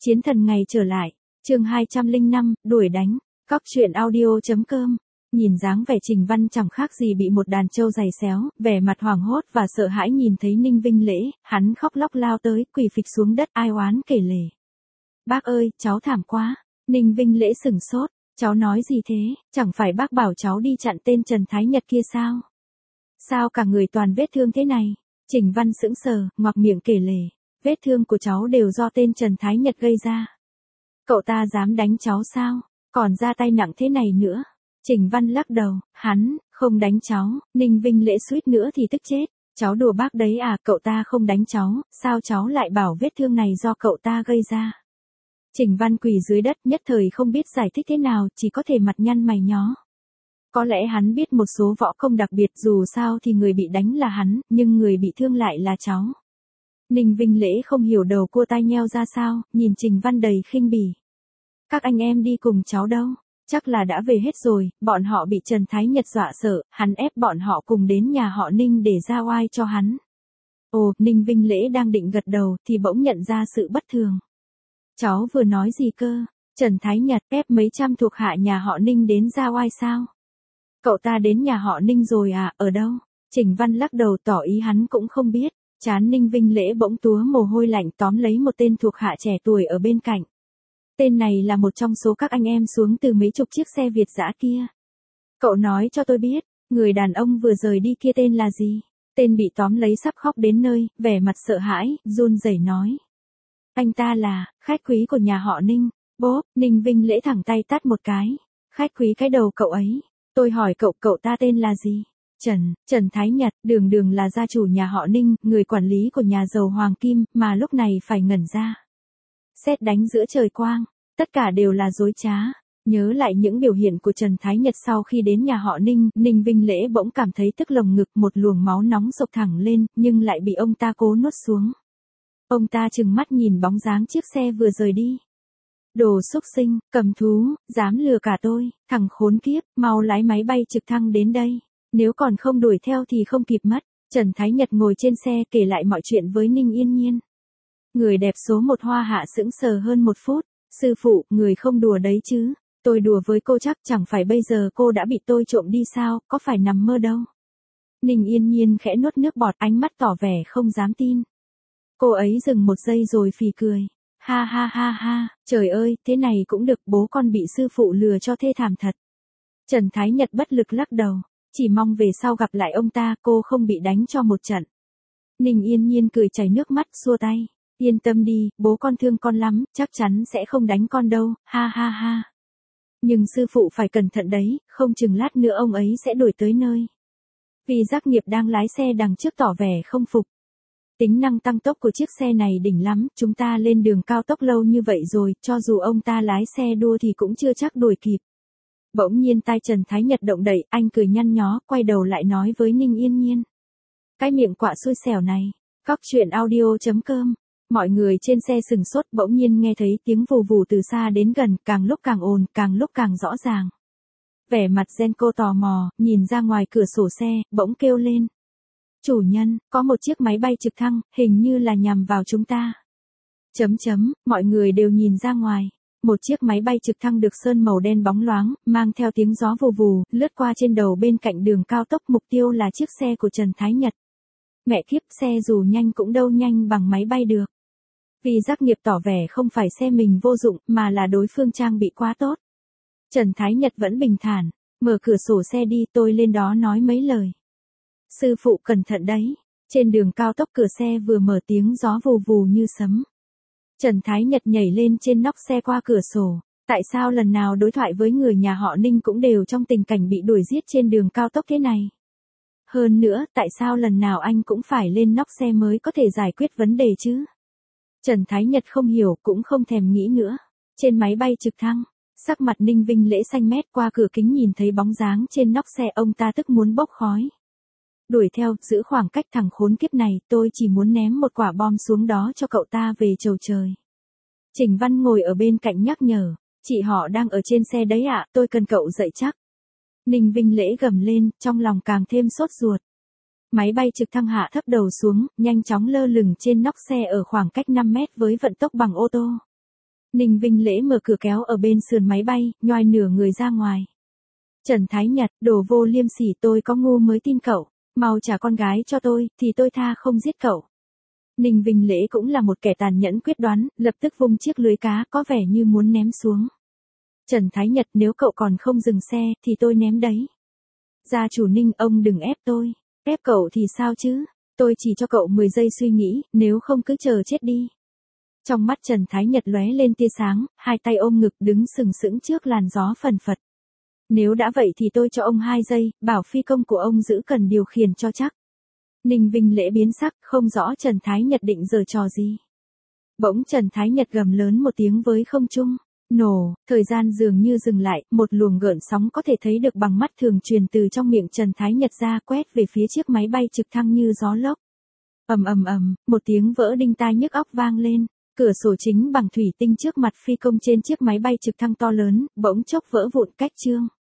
Chiến thần ngày trở lại, chương 205, đuổi đánh, cóc truyện audio.com. Nhìn dáng vẻ Trình Văn chẳng khác gì bị một đàn trâu giày xéo, vẻ mặt hoảng hốt và sợ hãi nhìn thấy Ninh Vinh Lễ, hắn khóc lóc lao tới, quỳ phịch xuống đất ai oán kể lể. Bác ơi, cháu thảm quá. Ninh Vinh Lễ sửng sốt, cháu nói gì thế, chẳng phải bác bảo cháu đi chặn tên Trần Thái Nhật kia sao? Sao cả người toàn vết thương thế này? Trình Văn sững sờ, ngoạc miệng kể lể. Vết thương của cháu đều do tên Trần Thái Nhật gây ra. Cậu ta dám đánh cháu sao? Còn ra tay nặng thế này nữa. Trình Văn lắc đầu, hắn, không đánh cháu. Ninh Vinh Lễ suýt nữa thì tức chết. Cháu đùa bác đấy à, cậu ta không đánh cháu, sao cháu lại bảo vết thương này do cậu ta gây ra? Trình Văn quỳ dưới đất nhất thời không biết giải thích thế nào, chỉ có thể mặt nhăn mày nhó. Có lẽ hắn biết một số võ công đặc biệt, dù sao thì người bị đánh là hắn, nhưng người bị thương lại là cháu. Ninh Vinh Lễ không hiểu đầu cô tai nheo ra sao, nhìn Trình Văn đầy khinh bỉ. Các anh em đi cùng cháu đâu? Chắc là đã về hết rồi, bọn họ bị Trần Thái Nhật dọa sợ, hắn ép bọn họ cùng đến nhà họ Ninh để ra oai cho hắn. Ồ, Ninh Vinh Lễ đang định gật đầu thì bỗng nhận ra sự bất thường. Cháu vừa nói gì cơ? Trần Thái Nhật ép mấy trăm thuộc hạ nhà họ Ninh đến ra oai sao? Cậu ta đến nhà họ Ninh rồi à, ở đâu? Trình Văn lắc đầu tỏ ý hắn cũng không biết. Trán Ninh Vinh Lễ bỗng túa mồ hôi lạnh tóm lấy một tên thuộc hạ trẻ tuổi ở bên cạnh. Tên này là một trong số các anh em xuống từ mấy chục chiếc xe Việt dã kia. Cậu nói cho tôi biết, người đàn ông vừa rời đi kia tên là gì? Tên bị tóm lấy sắp khóc đến nơi, vẻ mặt sợ hãi, run rẩy nói. Anh ta là, khách quý của nhà họ Ninh. Bốp, Ninh Vinh Lễ thẳng tay tát một cái. Khách quý cái đầu cậu ấy. Tôi hỏi cậu ta tên là gì? Trần Thái Nhật, đường là gia chủ nhà họ Ninh, người quản lý của nhà giàu Hoàng Kim, mà lúc này phải ngẩn ra. Sét đánh giữa trời quang, tất cả đều là dối trá. Nhớ lại những biểu hiện của Trần Thái Nhật sau khi đến nhà họ Ninh, Ninh Vinh Lễ bỗng cảm thấy tức lồng ngực, một luồng máu nóng sộc thẳng lên, nhưng lại bị ông ta cố nuốt xuống. Ông ta trừng mắt nhìn bóng dáng chiếc xe vừa rời đi. Đồ xúc sinh, cầm thú, dám lừa cả tôi, thằng khốn kiếp, mau lái máy bay trực thăng đến đây. Nếu còn không đuổi theo thì không kịp mất. Trần Thái Nhật ngồi trên xe kể lại mọi chuyện với Ninh Yên Nhiên. Người đẹp số 1 Hoa Hạ sững sờ hơn 1 phút. Sư phụ, người không đùa đấy chứ. Tôi đùa với cô chắc chẳng phải bây giờ cô đã bị tôi trộm đi sao, có phải nằm mơ đâu. Ninh Yên Nhiên khẽ nuốt nước bọt, ánh mắt tỏ vẻ không dám tin. Cô ấy dừng một giây rồi phì cười. Ha ha ha ha, trời ơi, thế này cũng được, bố con bị sư phụ lừa cho thê thảm thật. Trần Thái Nhật bất lực lắc đầu. Chỉ mong về sau gặp lại ông ta cô không bị đánh cho một trận. Ninh Yên Nhiên cười chảy nước mắt xua tay. Yên tâm đi, bố con thương con lắm, chắc chắn sẽ không đánh con đâu, ha ha ha. Nhưng sư phụ phải cẩn thận đấy, không chừng lát nữa ông ấy sẽ đuổi tới nơi. Vì Giác Nghiệp đang lái xe đằng trước tỏ vẻ không phục. Tính năng tăng tốc của chiếc xe này đỉnh lắm, chúng ta lên đường cao tốc lâu như vậy rồi, cho dù ông ta lái xe đua thì cũng chưa chắc đuổi kịp. Bỗng nhiên tai Trần Thái Nhật động đậy, anh cười nhăn nhó, quay đầu lại nói với Ninh Yên Nhiên. Cái miệng quạ xui xẻo này, cóc truyện audio.com. Mọi người trên xe sừng sốt, bỗng nhiên nghe thấy tiếng vù vù từ xa đến gần, càng lúc càng ồn, càng lúc càng rõ ràng. Vẻ mặt Genco tò mò, nhìn ra ngoài cửa sổ xe, bỗng kêu lên. Chủ nhân, có một chiếc máy bay trực thăng, hình như là nhằm vào chúng ta. Mọi người đều nhìn ra ngoài. Một chiếc máy bay trực thăng được sơn màu đen bóng loáng, mang theo tiếng gió vù vù, lướt qua trên đầu bên cạnh đường cao tốc, mục tiêu là chiếc xe của Trần Thái Nhật. Mẹ kiếp, xe dù nhanh cũng đâu nhanh bằng máy bay được. Vì Giác Nghiệp tỏ vẻ không phải xe mình vô dụng, mà là đối phương trang bị quá tốt. Trần Thái Nhật vẫn bình thản, mở cửa sổ xe đi, tôi lên đó nói mấy lời. Sư phụ cẩn thận đấy. Trên đường cao tốc cửa xe vừa mở tiếng gió vù vù như sấm. Trần Thái Nhật nhảy lên trên nóc xe qua cửa sổ. Tại sao lần nào đối thoại với người nhà họ Ninh cũng đều trong tình cảnh bị đuổi giết trên đường cao tốc thế này? Hơn nữa, tại sao lần nào anh cũng phải lên nóc xe mới có thể giải quyết vấn đề chứ? Trần Thái Nhật không hiểu, cũng không thèm nghĩ nữa. Trên máy bay trực thăng, sắc mặt Ninh Vinh Lễ xanh mét, qua cửa kính nhìn thấy bóng dáng trên nóc xe, ông ta tức muốn bốc khói. Đuổi theo, giữ khoảng cách, thằng khốn kiếp này, tôi chỉ muốn ném một quả bom xuống đó cho cậu ta về chầu trời. Trình Văn ngồi ở bên cạnh nhắc nhở, chị họ đang ở trên xe đấy ạ, tôi cần cậu dậy chắc. Ninh Vinh Lễ gầm lên, trong lòng càng thêm sốt ruột. Máy bay trực thăng hạ thấp đầu xuống, nhanh chóng lơ lửng trên nóc xe ở khoảng cách 5 mét với vận tốc bằng ô tô. Ninh Vinh Lễ mở cửa kéo ở bên sườn máy bay, nhoài nửa người ra ngoài. Trần Thái Nhật, đồ vô liêm sỉ, tôi có ngu mới tin cậu, mau trả con gái cho tôi, thì tôi tha không giết cậu. Ninh Vinh Lễ cũng là một kẻ tàn nhẫn quyết đoán, lập tức vung chiếc lưới cá có vẻ như muốn ném xuống. Trần Thái Nhật, nếu cậu còn không dừng xe, thì tôi ném đấy. Gia chủ Ninh, ông đừng ép tôi. Ép cậu thì sao chứ? Tôi chỉ cho cậu 10 giây suy nghĩ, nếu không cứ chờ chết đi. Trong mắt Trần Thái Nhật lóe lên tia sáng, hai tay ôm ngực đứng sừng sững trước làn gió phần phật. Nếu đã vậy thì tôi cho ông 2 giây, bảo phi công của ông giữ cần điều khiển cho chắc. Ninh Vinh Lễ biến sắc, không rõ Trần Thái Nhật định giở trò gì. Bỗng Trần Thái Nhật gầm lớn một tiếng với không trung. Nổ, thời gian dường như dừng lại, một luồng gợn sóng có thể thấy được bằng mắt thường truyền từ trong miệng Trần Thái Nhật ra quét về phía chiếc máy bay trực thăng như gió lốc. Ầm ầm ầm, một tiếng vỡ đinh tai nhức óc vang lên, cửa sổ chính bằng thủy tinh trước mặt phi công trên chiếc máy bay trực thăng to lớn, bỗng chốc vỡ vụn cách trương.